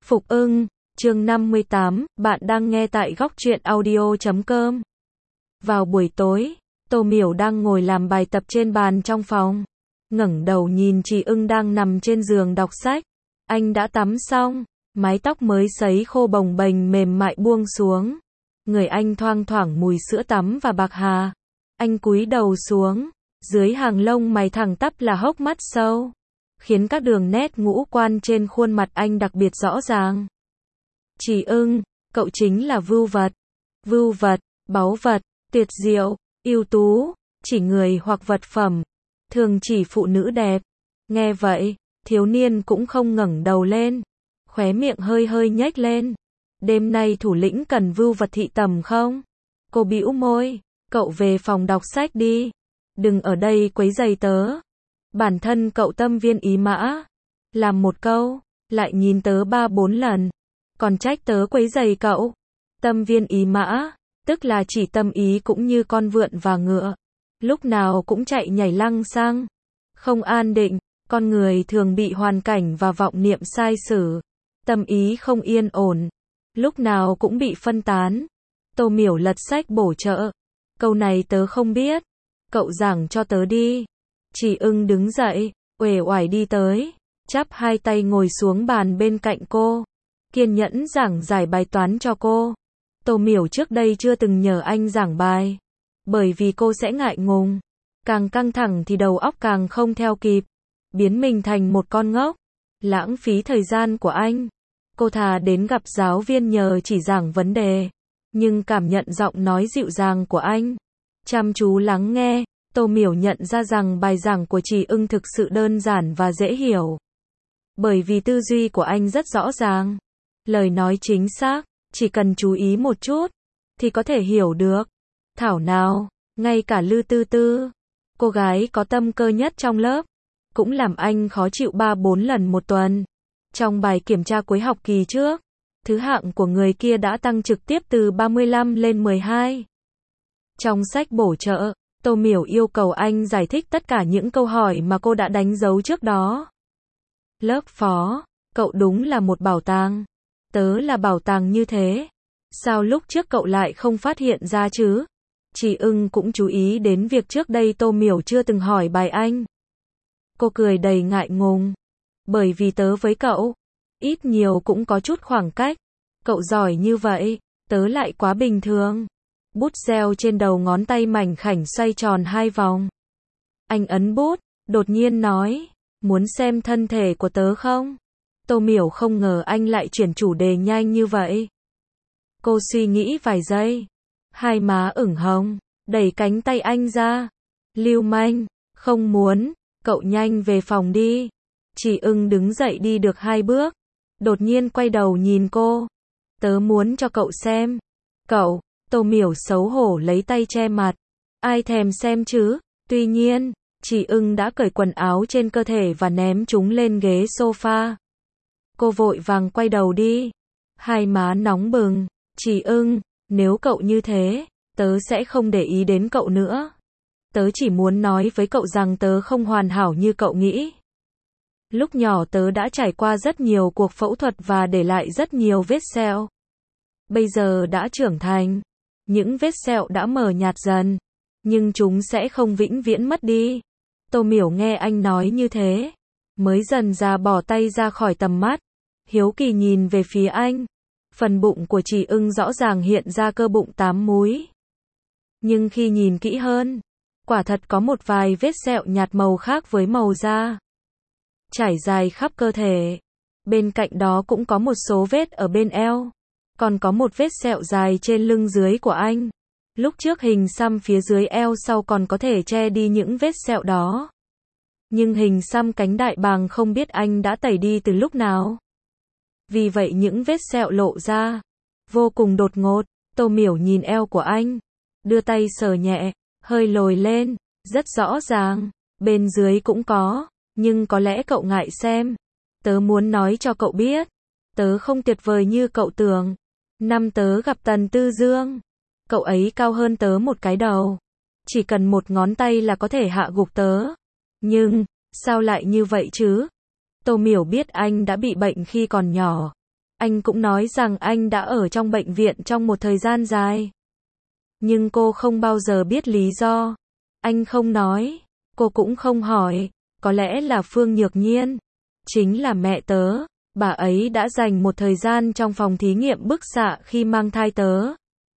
Phục ưng, chương 58, bạn đang nghe tại góc truyện audio.com. Vào buổi tối, Tô Miểu đang ngồi làm bài tập trên bàn trong phòng. Ngẩng đầu nhìn chị ưng đang nằm trên giường đọc sách. Anh đã tắm xong, mái tóc mới sấy khô bồng bềnh mềm mại buông xuống. Người anh thoang thoảng mùi sữa tắm và bạc hà. Anh cúi đầu xuống, dưới hàng lông mày thẳng tắp là hốc mắt sâu, khiến các đường nét ngũ quan trên khuôn mặt anh đặc biệt rõ ràng. Chị ưng, cậu chính là vưu vật, báu vật, tuyệt diệu, ưu tú, chỉ người hoặc vật phẩm, thường chỉ phụ nữ đẹp. Nghe vậy, thiếu niên cũng không ngẩng đầu lên, khóe miệng hơi hơi nhếch lên. Đêm nay thủ lĩnh cần vưu vật thị tầm không? Cô bĩu môi, cậu về phòng đọc sách đi, đừng ở đây quấy rầy tớ. Bản thân cậu tâm viên ý mã, làm một câu, lại nhìn tớ 3-4 lần, còn trách tớ quấy rầy cậu. Tâm viên ý mã, tức là chỉ tâm ý cũng như con vượn và ngựa, lúc nào cũng chạy nhảy lăng xăng, không an định. Con người thường bị hoàn cảnh và vọng niệm sai sử, tâm ý không yên ổn, lúc nào cũng bị phân tán. Tô Miểu lật sách bổ trợ, câu này tớ không biết, cậu giảng cho tớ đi. Chị ưng đứng dậy, uể oải đi tới, chắp hai tay ngồi xuống bàn bên cạnh cô, kiên nhẫn giảng giải bài toán cho cô. Tô Miểu trước đây chưa từng nhờ anh giảng bài, bởi vì cô sẽ ngại ngùng, càng căng thẳng thì đầu óc càng không theo kịp, biến mình thành một con ngốc, lãng phí thời gian của anh. Cô thà đến gặp giáo viên nhờ chỉ giảng vấn đề, nhưng cảm nhận giọng nói dịu dàng của anh, chăm chú lắng nghe, Tô Miểu nhận ra rằng bài giảng của chị ưng thực sự đơn giản và dễ hiểu. Bởi vì tư duy của anh rất rõ ràng, lời nói chính xác, chỉ cần chú ý một chút, thì có thể hiểu được. Thảo nào, ngay cả Lư Tư Tư, cô gái có tâm cơ nhất trong lớp, cũng làm anh khó chịu 3-4 lần một tuần. Trong bài kiểm tra cuối học kỳ trước, thứ hạng của người kia đã tăng trực tiếp từ 35 lên 12. Trong sách bổ trợ, Tô Miểu yêu cầu anh giải thích tất cả những câu hỏi mà cô đã đánh dấu trước đó. Lớp phó, cậu đúng là một bảo tàng. Tớ là bảo tàng như thế. Sao lúc trước cậu lại không phát hiện ra chứ? Chị ưng cũng chú ý đến việc trước đây Tô Miểu chưa từng hỏi bài anh. Cô cười đầy ngại ngùng. Bởi vì tớ với cậu, ít nhiều cũng có chút khoảng cách. Cậu giỏi như vậy, tớ lại quá bình thường. Bút gel trên đầu ngón tay mảnh khảnh xoay tròn 2 vòng. Anh ấn bút, đột nhiên nói, muốn xem thân thể của tớ không? Tô Miểu không ngờ anh lại chuyển chủ đề nhanh như vậy. Cô suy nghĩ vài giây, hai má ửng hồng, đẩy cánh tay anh ra. Lưu manh, không muốn, cậu nhanh về phòng đi. Chị ưng đứng dậy đi được 2 bước, đột nhiên quay đầu nhìn cô. Tớ muốn cho cậu xem. Cậu, Tô Miểu xấu hổ lấy tay che mặt. Ai thèm xem chứ? Tuy nhiên, chị ưng đã cởi quần áo trên cơ thể và ném chúng lên ghế sofa. Cô vội vàng quay đầu đi, hai má nóng bừng. Chị ưng, nếu cậu như thế, tớ sẽ không để ý đến cậu nữa. Tớ chỉ muốn nói với cậu rằng tớ không hoàn hảo như cậu nghĩ. Lúc nhỏ tớ đã trải qua rất nhiều cuộc phẫu thuật và để lại rất nhiều vết sẹo. Bây giờ đã trưởng thành, những vết sẹo đã mờ nhạt dần, nhưng chúng sẽ không vĩnh viễn mất đi. Tô Miểu nghe anh nói như thế, mới dần ra bỏ tay ra khỏi tầm mắt, hiếu kỳ nhìn về phía anh. Phần bụng của chị ưng rõ ràng hiện ra cơ bụng 8 múi. Nhưng khi nhìn kỹ hơn, quả thật có một vài vết sẹo nhạt màu khác với màu da, trải dài khắp cơ thể. Bên cạnh đó cũng có một số vết ở bên eo, còn có một vết sẹo dài trên lưng dưới của anh. Lúc trước hình xăm phía dưới eo sau còn có thể che đi những vết sẹo đó. Nhưng hình xăm cánh đại bàng không biết anh đã tẩy đi từ lúc nào. Vì vậy những vết sẹo lộ ra vô cùng đột ngột. Tô Miểu nhìn eo của anh, đưa tay sờ nhẹ, hơi lồi lên, rất rõ ràng. Bên dưới cũng có, nhưng có lẽ cậu ngại xem. Tớ muốn nói cho cậu biết, tớ không tuyệt vời như cậu tưởng. Năm tớ gặp Tần Tư Dương, cậu ấy cao hơn tớ một cái đầu, chỉ cần một ngón tay là có thể hạ gục tớ. Nhưng, sao lại như vậy chứ? Tô Miểu biết anh đã bị bệnh khi còn nhỏ, Anh cũng nói rằng anh đã ở trong bệnh viện trong một thời gian dài. Nhưng cô không bao giờ biết lý do. Anh không nói, cô cũng không hỏi, có lẽ là Phương Nhược Nhiên, chính là mẹ tớ, bà ấy đã dành một thời gian trong phòng thí nghiệm bức xạ khi mang thai tớ.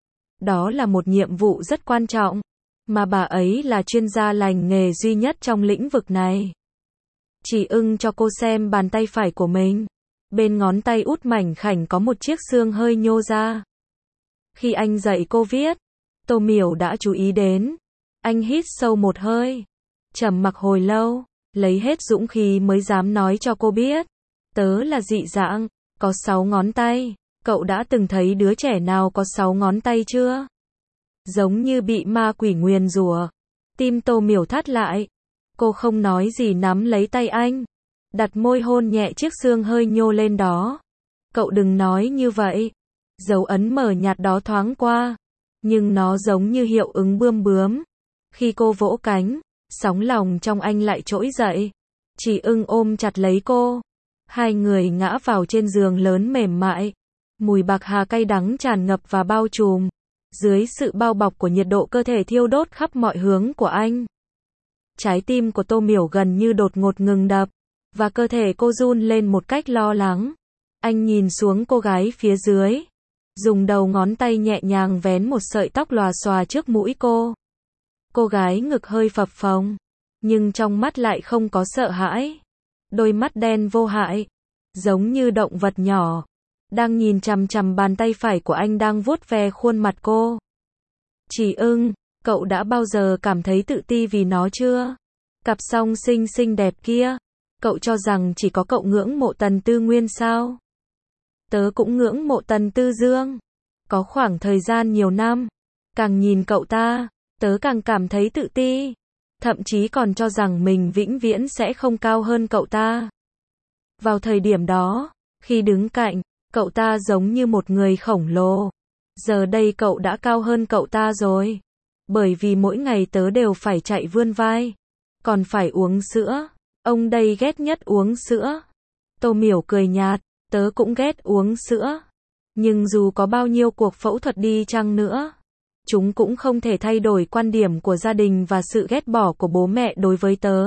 Đó là một nhiệm vụ rất quan trọng, mà bà ấy là chuyên gia lành nghề duy nhất trong lĩnh vực này. Chỉ ưng cho cô xem bàn tay phải của mình. Bên ngón tay út mảnh khảnh có một chiếc xương hơi nhô ra. Khi anh dạy cô viết, Tô Miểu đã chú ý đến. Anh hít sâu một hơi, trầm mặc hồi lâu, lấy hết dũng khí mới dám nói cho cô biết. Tớ là dị dạng, có 6 ngón tay. Cậu đã từng thấy đứa trẻ nào có 6 ngón tay chưa? Giống như bị ma quỷ nguyền rủa. Tim Tô Miểu thắt lại. Cô không nói gì nắm lấy tay anh, đặt môi hôn nhẹ chiếc xương hơi nhô lên đó. Cậu đừng nói như vậy. Dấu ấn mờ nhạt đó thoáng qua, nhưng nó giống như hiệu ứng bươm bướm. Khi cô vỗ cánh, sóng lòng trong anh lại trỗi dậy. Chỉ ưng ôm chặt lấy cô. Hai người ngã vào trên giường lớn mềm mại. Mùi bạc hà cay đắng tràn ngập và bao trùm. Dưới sự bao bọc của nhiệt độ cơ thể thiêu đốt khắp mọi hướng của anh. Trái tim của Tô Miểu gần như đột ngột ngừng đập, và cơ thể cô run lên một cách lo lắng. Anh nhìn xuống cô gái phía dưới, dùng đầu ngón tay nhẹ nhàng vén một sợi tóc lòa xòa trước mũi cô. Cô gái ngực hơi phập phồng, nhưng trong mắt lại không có sợ hãi. Đôi mắt đen vô hại, giống như động vật nhỏ, đang nhìn chằm chằm bàn tay phải của anh đang vuốt ve khuôn mặt cô. Chỉ ưng, cậu đã bao giờ cảm thấy tự ti vì nó chưa? Cặp song sinh xinh đẹp kia, cậu cho rằng chỉ có cậu ngưỡng mộ Tần Tư Nguyên sao? Tớ cũng ngưỡng mộ Tần Tư Dương. Có khoảng thời gian nhiều năm, càng nhìn cậu ta, tớ càng cảm thấy tự ti. Thậm chí còn cho rằng mình vĩnh viễn sẽ không cao hơn cậu ta. Vào thời điểm đó, khi đứng cạnh, cậu ta giống như một người khổng lồ. Giờ đây cậu đã cao hơn cậu ta rồi. Bởi vì mỗi ngày tớ đều phải chạy vươn vai. Còn phải uống sữa. Ông đây ghét nhất uống sữa. Tô Miểu cười nhạt, tớ cũng ghét uống sữa. Nhưng dù có bao nhiêu cuộc phẫu thuật đi chăng nữa, chúng cũng không thể thay đổi quan điểm của gia đình và sự ghét bỏ của bố mẹ đối với tớ.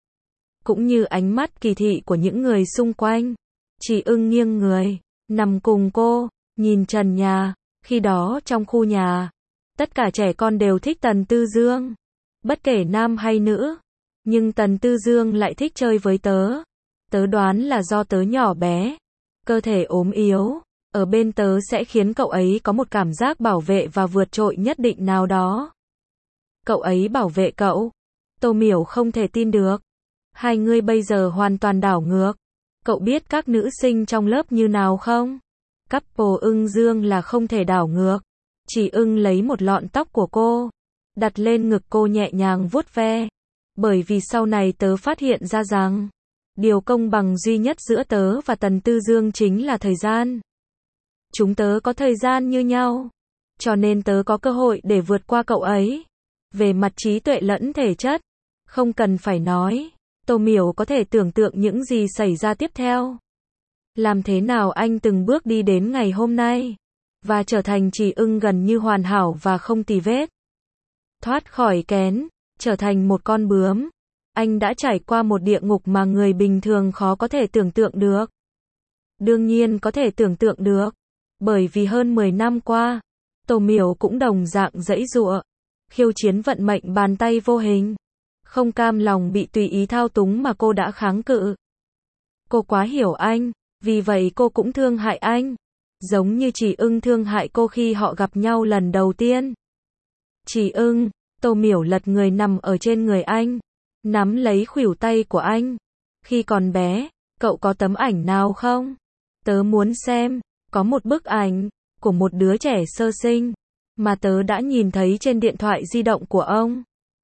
Cũng như ánh mắt kỳ thị của những người xung quanh. Chỉ ưng nghiêng người, nằm cùng cô, nhìn trần nhà. Khi đó trong khu nhà, tất cả trẻ con đều thích Tần Tư Dương. Bất kể nam hay nữ. Nhưng Tần Tư Dương lại thích chơi với tớ. Tớ đoán là do tớ nhỏ bé, cơ thể ốm yếu. Ở bên tớ sẽ khiến cậu ấy có một cảm giác bảo vệ và vượt trội nhất định nào đó. Cậu ấy bảo vệ cậu. Tô Miểu không thể tin được. Hai người bây giờ hoàn toàn đảo ngược. Cậu biết các nữ sinh trong lớp như nào không? Couple ưng dương là không thể đảo ngược. Chỉ ưng lấy một lọn tóc của cô, đặt lên ngực cô nhẹ nhàng vuốt ve. Bởi vì sau này tớ phát hiện ra rằng, điều công bằng duy nhất giữa tớ và Tần Tư Dương chính là thời gian. Chúng tớ có thời gian như nhau, cho nên tớ có cơ hội để vượt qua cậu ấy. Về mặt trí tuệ lẫn thể chất, không cần phải nói, Tô Miểu có thể tưởng tượng những gì xảy ra tiếp theo. Làm thế nào anh từng bước đi đến ngày hôm nay, và trở thành Chỉ ưng gần như hoàn hảo và không tì vết. Thoát khỏi kén, trở thành một con bướm. Anh đã trải qua một địa ngục mà người bình thường khó có thể tưởng tượng được. Đương nhiên có thể tưởng tượng được, bởi vì hơn 10 năm qua, Tô Miểu cũng đồng dạng giãy giụa, khiêu chiến vận mệnh bàn tay vô hình. Không cam lòng bị tùy ý thao túng mà cô đã kháng cự. Cô quá hiểu anh, vì vậy cô cũng thương hại anh. Giống như Chỉ ưng thương hại cô khi họ gặp nhau lần đầu tiên. Chỉ ưng, Tô Miểu lật người nằm ở trên người anh, nắm lấy khuỷu tay của anh. Khi còn bé, cậu có tấm ảnh nào không? Tớ muốn xem. Có một bức ảnh của một đứa trẻ sơ sinh mà tớ đã nhìn thấy trên điện thoại di động của ông.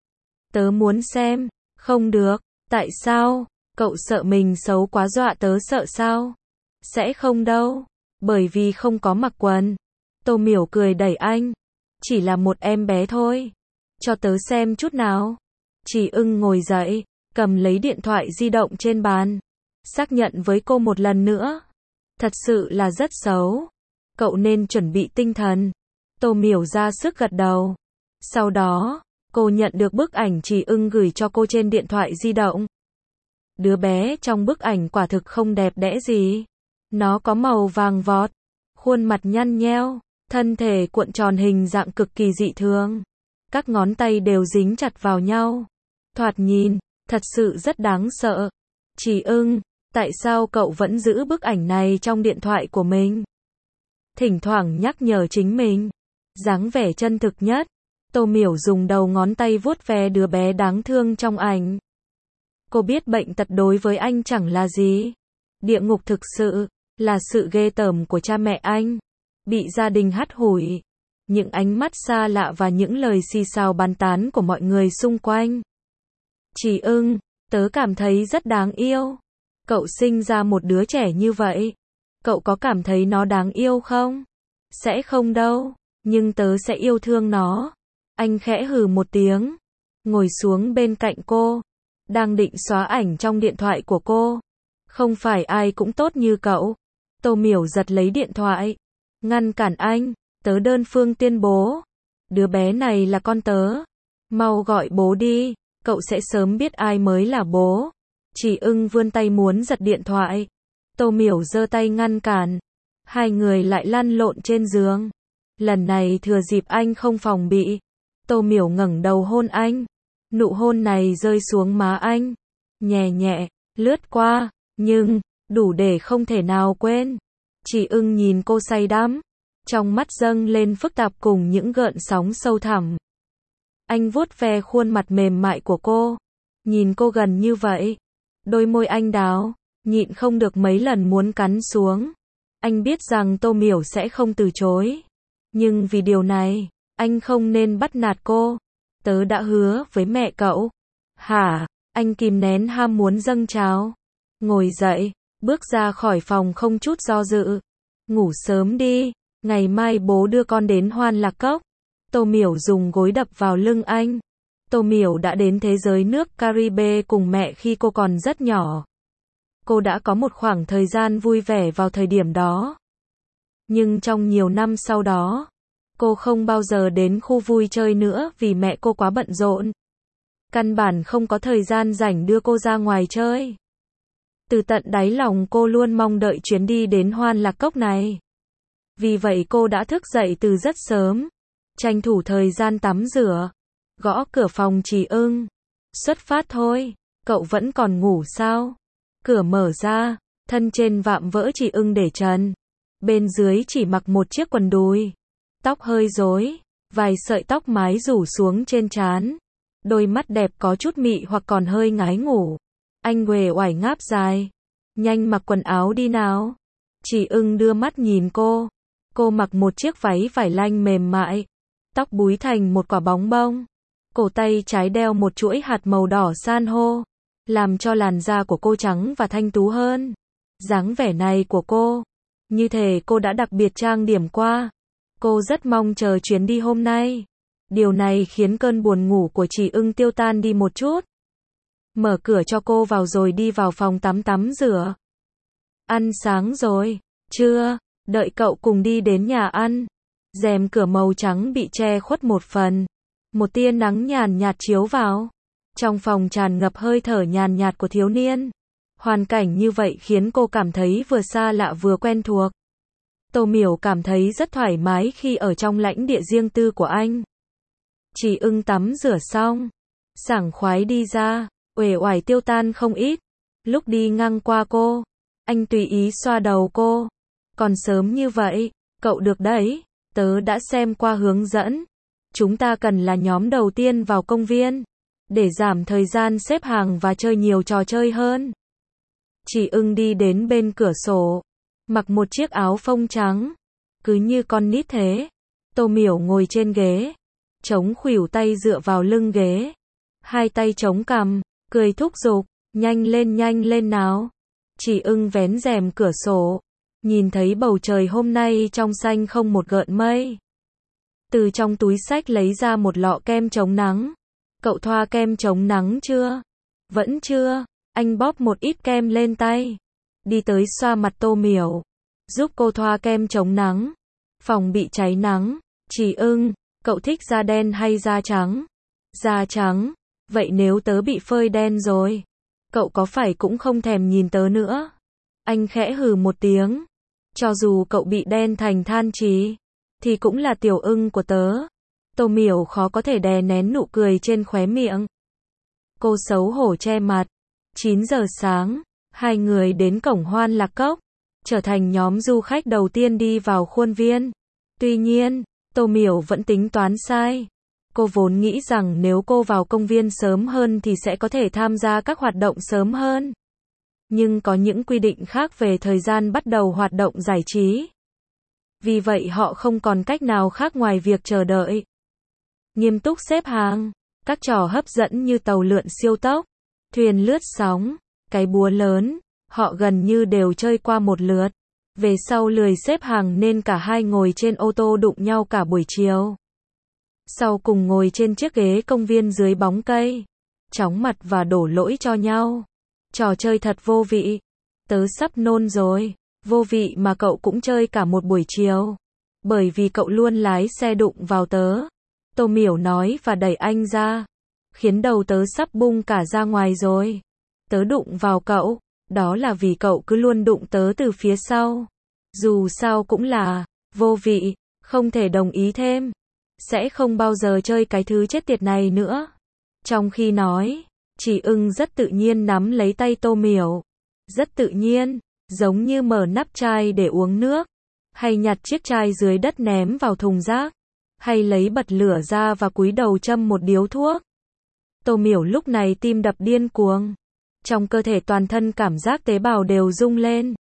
Tớ muốn xem. Không được. Tại sao? Cậu sợ mình xấu quá dọa tớ sợ sao? Sẽ không đâu. Bởi vì không có mặc quần. Tô Miểu cười đẩy anh. Chỉ là một em bé thôi. Cho tớ xem chút nào. Chỉ ưng ngồi dậy, cầm lấy điện thoại di động trên bàn, xác nhận với cô một lần nữa. Thật sự là rất xấu. Cậu nên chuẩn bị tinh thần. Tô Miểu ra sức gật đầu. Sau đó, cô nhận được bức ảnh Trì Ưng gửi cho cô trên điện thoại di động. Đứa bé trong bức ảnh quả thực không đẹp đẽ gì. Nó có màu vàng vọt, khuôn mặt nhăn nheo, thân thể cuộn tròn hình dạng cực kỳ dị thường. Các ngón tay đều dính chặt vào nhau. Thoạt nhìn, thật sự rất đáng sợ. Trì Ưng, tại sao cậu vẫn giữ bức ảnh này trong điện thoại của mình? Thỉnh thoảng nhắc nhở chính mình. Dáng vẻ chân thực nhất. Tô Miểu dùng đầu ngón tay vuốt ve đứa bé đáng thương trong ảnh. Cô biết bệnh tật đối với anh chẳng là gì. Địa ngục thực sự là sự ghê tởm của cha mẹ anh. Bị gia đình hắt hủi. Những ánh mắt xa lạ và những lời xì xào bàn tán của mọi người xung quanh. Trì Ưng, tớ cảm thấy rất đáng yêu. Cậu sinh ra một đứa trẻ như vậy. Cậu có cảm thấy nó đáng yêu không? Sẽ không đâu, nhưng tớ sẽ yêu thương nó. Anh khẽ hừ một tiếng, ngồi xuống bên cạnh cô, đang định xóa ảnh trong điện thoại của cô. Không phải ai cũng tốt như cậu. Tô Miểu giật lấy điện thoại, ngăn cản anh, tớ đơn phương tuyên bố. Đứa bé này là con tớ. Mau gọi bố đi, cậu sẽ sớm biết ai mới là bố. Trì Ưng vươn tay muốn giật điện thoại. Tô Miểu giơ tay ngăn cản. Hai người lại lăn lộn trên giường. Lần này thừa dịp anh không phòng bị. Tô Miểu ngẩng đầu hôn anh. Nụ hôn này rơi xuống má anh. Nhẹ nhẹ, lướt qua, nhưng, đủ để không thể nào quên. Trì Ưng nhìn cô say đắm. Trong mắt dâng lên phức tạp cùng những gợn sóng sâu thẳm. Anh vuốt ve khuôn mặt mềm mại của cô. Nhìn cô gần như vậy. Đôi môi anh đào, nhịn không được mấy lần muốn cắn xuống. Anh biết rằng Tô Miểu sẽ không từ chối. Nhưng vì điều này, anh không nên bắt nạt cô. Tớ đã hứa với mẹ cậu. Hả? Anh kìm nén ham muốn dâng trào. Ngồi dậy, bước ra khỏi phòng không chút do dự. Ngủ sớm đi, ngày mai bố đưa con đến Hoan Lạc Cốc. Tô Miểu dùng gối đập vào lưng anh. Tô Miểu đã đến thế giới nước Caribe cùng mẹ khi cô còn rất nhỏ. Cô đã có một khoảng thời gian vui vẻ vào thời điểm đó. Nhưng trong nhiều năm sau đó, cô không bao giờ đến khu vui chơi nữa vì mẹ cô quá bận rộn. Căn bản không có thời gian rảnh đưa cô ra ngoài chơi. Từ tận đáy lòng cô luôn mong đợi chuyến đi đến Hoan Lạc Cốc này. Vì vậy cô đã thức dậy từ rất sớm, tranh thủ thời gian tắm rửa, gõ cửa phòng Trì Ưng. Xuất phát thôi, cậu vẫn còn ngủ sao? Cửa mở ra, thân trên vạm vỡ Trì Ưng để trần. Bên dưới chỉ mặc một chiếc quần đùi. Tóc hơi rối, vài sợi tóc mái rủ xuống trên trán. Đôi mắt đẹp có chút mị hoặc còn hơi ngái ngủ. Anh uể oải ngáp dài. Nhanh mặc quần áo đi nào. Trì Ưng đưa mắt nhìn cô. Cô mặc một chiếc váy vải lanh mềm mại. Tóc búi thành một quả bóng bông. Cổ tay trái đeo một chuỗi hạt màu đỏ san hô. Làm cho làn da của cô trắng và thanh tú hơn. Dáng vẻ này của cô, như thể cô đã đặc biệt trang điểm qua. Cô rất mong chờ chuyến đi hôm nay. Điều này khiến cơn buồn ngủ của Trì Ưng tiêu tan đi một chút. Mở cửa cho cô vào rồi đi vào phòng tắm rửa. Ăn sáng rồi? Chưa, đợi cậu cùng đi đến nhà ăn. Rèm cửa màu trắng bị che khuất một phần. Một tia nắng nhàn nhạt chiếu vào. Trong phòng tràn ngập hơi thở nhàn nhạt của thiếu niên. Hoàn cảnh như vậy khiến cô cảm thấy vừa xa lạ vừa quen thuộc. Tô Miểu cảm thấy rất thoải mái khi ở trong lãnh địa riêng tư của anh. Trì Ưng tắm rửa xong, sảng khoái đi ra, uể oải tiêu tan không ít. Lúc đi ngang qua cô, anh tùy ý xoa đầu cô. Còn sớm như vậy, cậu được đấy, tớ đã xem qua hướng dẫn. Chúng ta cần là nhóm đầu tiên vào công viên, để giảm thời gian xếp hàng và chơi nhiều trò chơi hơn. Trì Ưng đi đến bên cửa sổ, mặc một chiếc áo phông trắng, cứ như con nít thế. Tô Miểu ngồi trên ghế, chống khuỷu tay dựa vào lưng ghế, hai tay chống cằm, cười thúc giục, nhanh lên nào. Trì Ưng vén rèm cửa sổ, nhìn thấy bầu trời hôm nay trong xanh không một gợn mây. Từ trong túi xách lấy ra một lọ kem chống nắng. Cậu thoa kem chống nắng chưa? Vẫn chưa. Anh bóp một ít kem lên tay, đi tới xoa mặt Tô Miểu. giúp cô thoa kem chống nắng. Phòng bị cháy nắng. Chỉ ưng, cậu thích da đen hay da trắng? Da trắng. Vậy nếu tớ bị phơi đen rồi, cậu có phải cũng không thèm nhìn tớ nữa? Anh khẽ hừ một tiếng. Cho dù cậu bị đen thành than chì, thì cũng là tiểu ưng của tớ. Tô Miểu khó có thể đè nén nụ cười trên khóe miệng. Cô xấu hổ che mặt. 9 giờ sáng, hai người đến cổng Hoan Lạc Cốc, trở thành nhóm du khách đầu tiên đi vào khuôn viên. Tuy nhiên, Tô Miểu vẫn tính toán sai. Cô vốn nghĩ rằng nếu cô vào công viên sớm hơn thì sẽ có thể tham gia các hoạt động sớm hơn. Nhưng có những quy định khác về thời gian bắt đầu hoạt động giải trí. Vì vậy họ không còn cách nào khác ngoài việc chờ đợi. Nghiêm túc xếp hàng. Các trò hấp dẫn như tàu lượn siêu tốc, thuyền lướt sóng, cái búa lớn, họ gần như đều chơi qua một lượt. Về sau lười xếp hàng nên cả hai ngồi trên ô tô đụng nhau cả buổi chiều. Sau cùng ngồi trên chiếc ghế công viên dưới bóng cây, chóng mặt và đổ lỗi cho nhau. Trò chơi thật vô vị. Tớ sắp nôn rồi. Vô vị mà cậu cũng chơi cả một buổi chiều. Bởi vì cậu luôn lái xe đụng vào tớ. Tô Miểu nói và đẩy anh ra, khiến đầu tớ sắp bung cả ra ngoài rồi. Tớ đụng vào cậu, đó là vì cậu cứ luôn đụng tớ từ phía sau. Dù sao cũng là vô vị, không thể đồng ý thêm. Sẽ không bao giờ chơi cái thứ chết tiệt này nữa. Trong khi nói, Chỉ ưng rất tự nhiên nắm lấy tay Tô Miểu. Rất tự nhiên, giống như mở nắp chai để uống nước, hay nhặt chiếc chai dưới đất ném vào thùng rác, hay lấy bật lửa ra và cúi đầu châm một điếu thuốc. Tô Miểu lúc này tim đập điên cuồng. Trong cơ thể toàn thân cảm giác tế bào đều rung lên.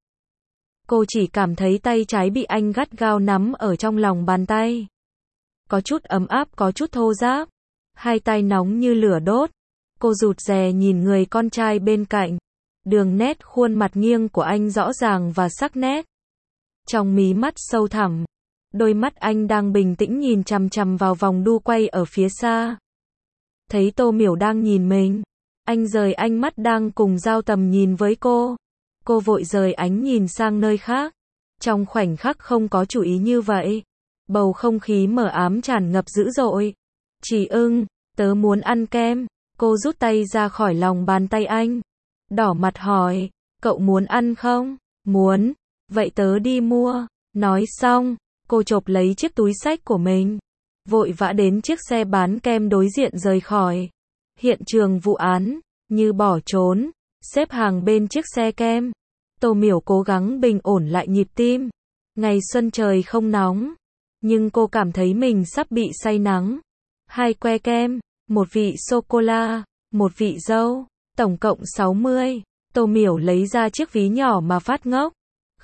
Cô chỉ cảm thấy tay trái bị anh gắt gao nắm ở trong lòng bàn tay. Có chút ấm áp, có chút thô ráp. Hai tay nóng như lửa đốt. Cô rụt rè nhìn người con trai bên cạnh. Đường nét khuôn mặt nghiêng của anh rõ ràng và sắc nét. Trong mí mắt sâu thẳm, đôi mắt anh đang bình tĩnh nhìn chằm chằm vào vòng đu quay ở phía xa. Thấy Tô Miểu đang nhìn mình, anh rời ánh mắt đang cùng giao tầm nhìn với cô. Cô vội rời ánh nhìn sang nơi khác. Trong khoảnh khắc không có chủ ý như vậy, bầu không khí mờ ám tràn ngập dữ dội. Chỉ ưng, tớ muốn ăn kem. Cô rút tay ra khỏi lòng bàn tay anh. Đỏ mặt hỏi, cậu muốn ăn không? Muốn, vậy tớ đi mua. Nói xong, cô chộp lấy chiếc túi xách của mình, vội vã đến chiếc xe bán kem đối diện rời khỏi hiện trường vụ án, như bỏ trốn, xếp hàng bên chiếc xe kem. Tô Miểu cố gắng bình ổn lại nhịp tim. Ngày xuân trời không nóng, nhưng cô cảm thấy mình sắp bị say nắng. 2 que kem, 1 vị sô-cô-la, 1 vị dâu, tổng cộng 60. Tô Miểu lấy ra chiếc ví nhỏ mà phát ngốc.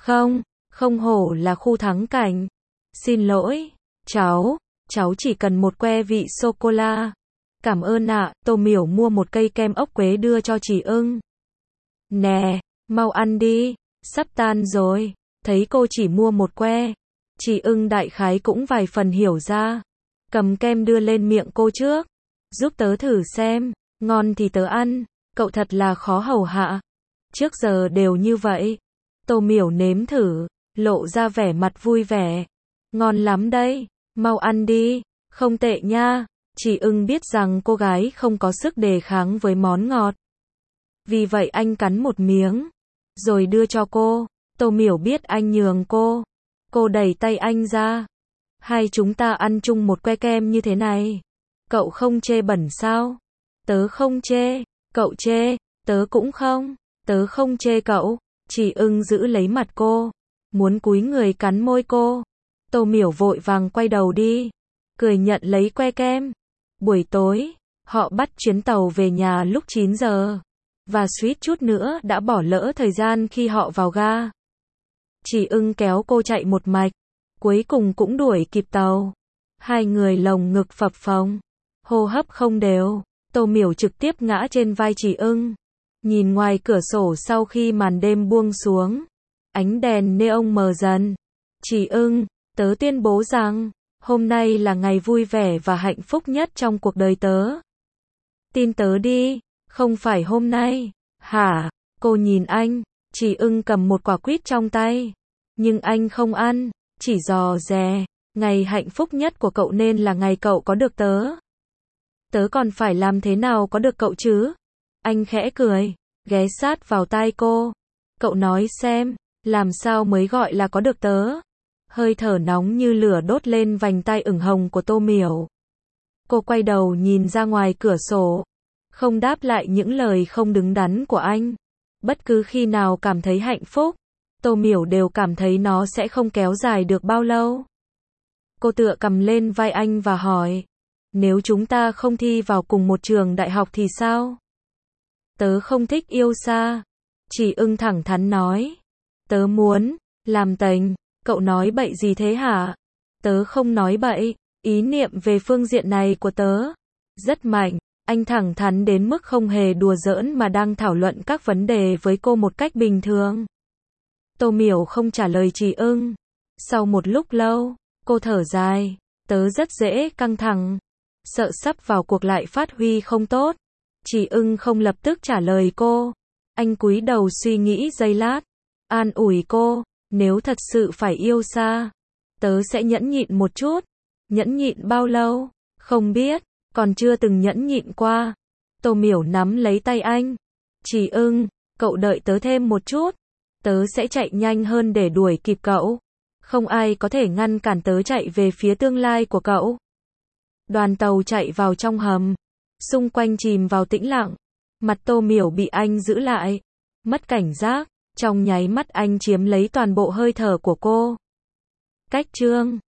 Không hổ là khu thắng cảnh. Xin lỗi, cháu chỉ cần 1 que vị sô-cô-la. Cảm ơn ạ. Tô Miểu mua một cây kem ốc quế đưa cho Chỉ ưng. Nè, mau ăn đi, sắp tan rồi. Thấy cô chỉ mua 1 que, Chỉ ưng đại khái cũng vài phần hiểu ra. Cầm kem đưa lên miệng cô trước. Giúp tớ thử xem, ngon thì tớ ăn, cậu thật là khó hầu hạ. Trước giờ đều như vậy. Tô Miểu nếm thử, lộ ra vẻ mặt vui vẻ. Ngon lắm đây, mau ăn đi, không tệ nha. Chỉ ưng biết rằng cô gái không có sức đề kháng với món ngọt. Vì vậy anh cắn một miếng, rồi đưa cho cô. Tô Miểu biết anh nhường cô. Cô đẩy tay anh ra. Hai chúng ta ăn chung một que kem như thế này. Cậu không chê bẩn sao? Tớ không chê. Cậu chê? Tớ cũng không. Tớ không chê cậu. Chỉ ưng giữ lấy mặt cô, muốn cúi người cắn môi cô. Tô Miểu vội vàng quay đầu đi, cười nhận lấy que kem. Buổi tối, họ bắt chuyến tàu về nhà lúc 9 giờ, và suýt chút nữa đã bỏ lỡ thời gian khi họ vào ga. Chỉ ưng kéo cô chạy một mạch, cuối cùng cũng đuổi kịp tàu. Hai người lồng ngực phập phồng, hô hấp không đều. Tô Miểu trực tiếp ngã trên vai Chỉ ưng. Nhìn ngoài cửa sổ sau khi màn đêm buông xuống, ánh đèn neon mờ dần. Chỉ ưng, tớ tuyên bố rằng, hôm nay là ngày vui vẻ và hạnh phúc nhất trong cuộc đời tớ. Tin tớ đi, không phải hôm nay. Hả? Cô nhìn anh. Chỉ ưng cầm một quả quýt trong tay, Nhưng anh không ăn, chỉ dò dè. Ngày hạnh phúc nhất của cậu nên là ngày cậu có được tớ. Tớ còn phải làm thế nào có được cậu chứ? Anh khẽ cười, ghé sát vào tai cô. Cậu nói xem, làm sao mới gọi là có được tớ? Hơi thở nóng như lửa đốt lên vành tai ửng hồng của Tô Miểu. Cô quay đầu nhìn ra ngoài cửa sổ, không đáp lại những lời không đứng đắn của anh. Bất cứ khi nào cảm thấy hạnh phúc, Tô Miểu đều cảm thấy nó sẽ không kéo dài được bao lâu. Cô tựa cầm lên vai anh và hỏi, nếu chúng ta không thi vào cùng một trường đại học thì sao? Tớ không thích yêu xa. Chỉ Ưng thẳng thắn nói. Tớ muốn làm tành. Cậu nói bậy gì thế hả? Tớ không nói bậy. Ý niệm về phương diện này của tớ rất mạnh. Anh thẳng thắn đến mức không hề đùa giỡn mà đang thảo luận các vấn đề với cô một cách bình thường. Tô Miểu không trả lời Chỉ Ưng. Sau một lúc lâu, cô thở dài. Tớ rất dễ căng thẳng. Sợ sắp vào cuộc lại phát huy không tốt. Chỉ Ưng không lập tức trả lời cô. Anh cúi đầu suy nghĩ giây lát. An ủi cô, nếu thật sự phải yêu xa, tớ sẽ nhẫn nhịn một chút. Nhẫn nhịn bao lâu? Không biết, còn chưa từng nhẫn nhịn qua. Tô Miểu nắm lấy tay anh. Chỉ Ưng, cậu đợi tớ thêm một chút. Tớ sẽ chạy nhanh hơn để đuổi kịp cậu. Không ai có thể ngăn cản tớ chạy về phía tương lai của cậu. Đoàn tàu chạy vào trong hầm. Xung quanh chìm vào tĩnh lặng. Mặt Tô Miểu bị anh giữ lại. Mất cảnh giác. Trong nháy mắt anh chiếm lấy toàn bộ hơi thở của cô. Cách chương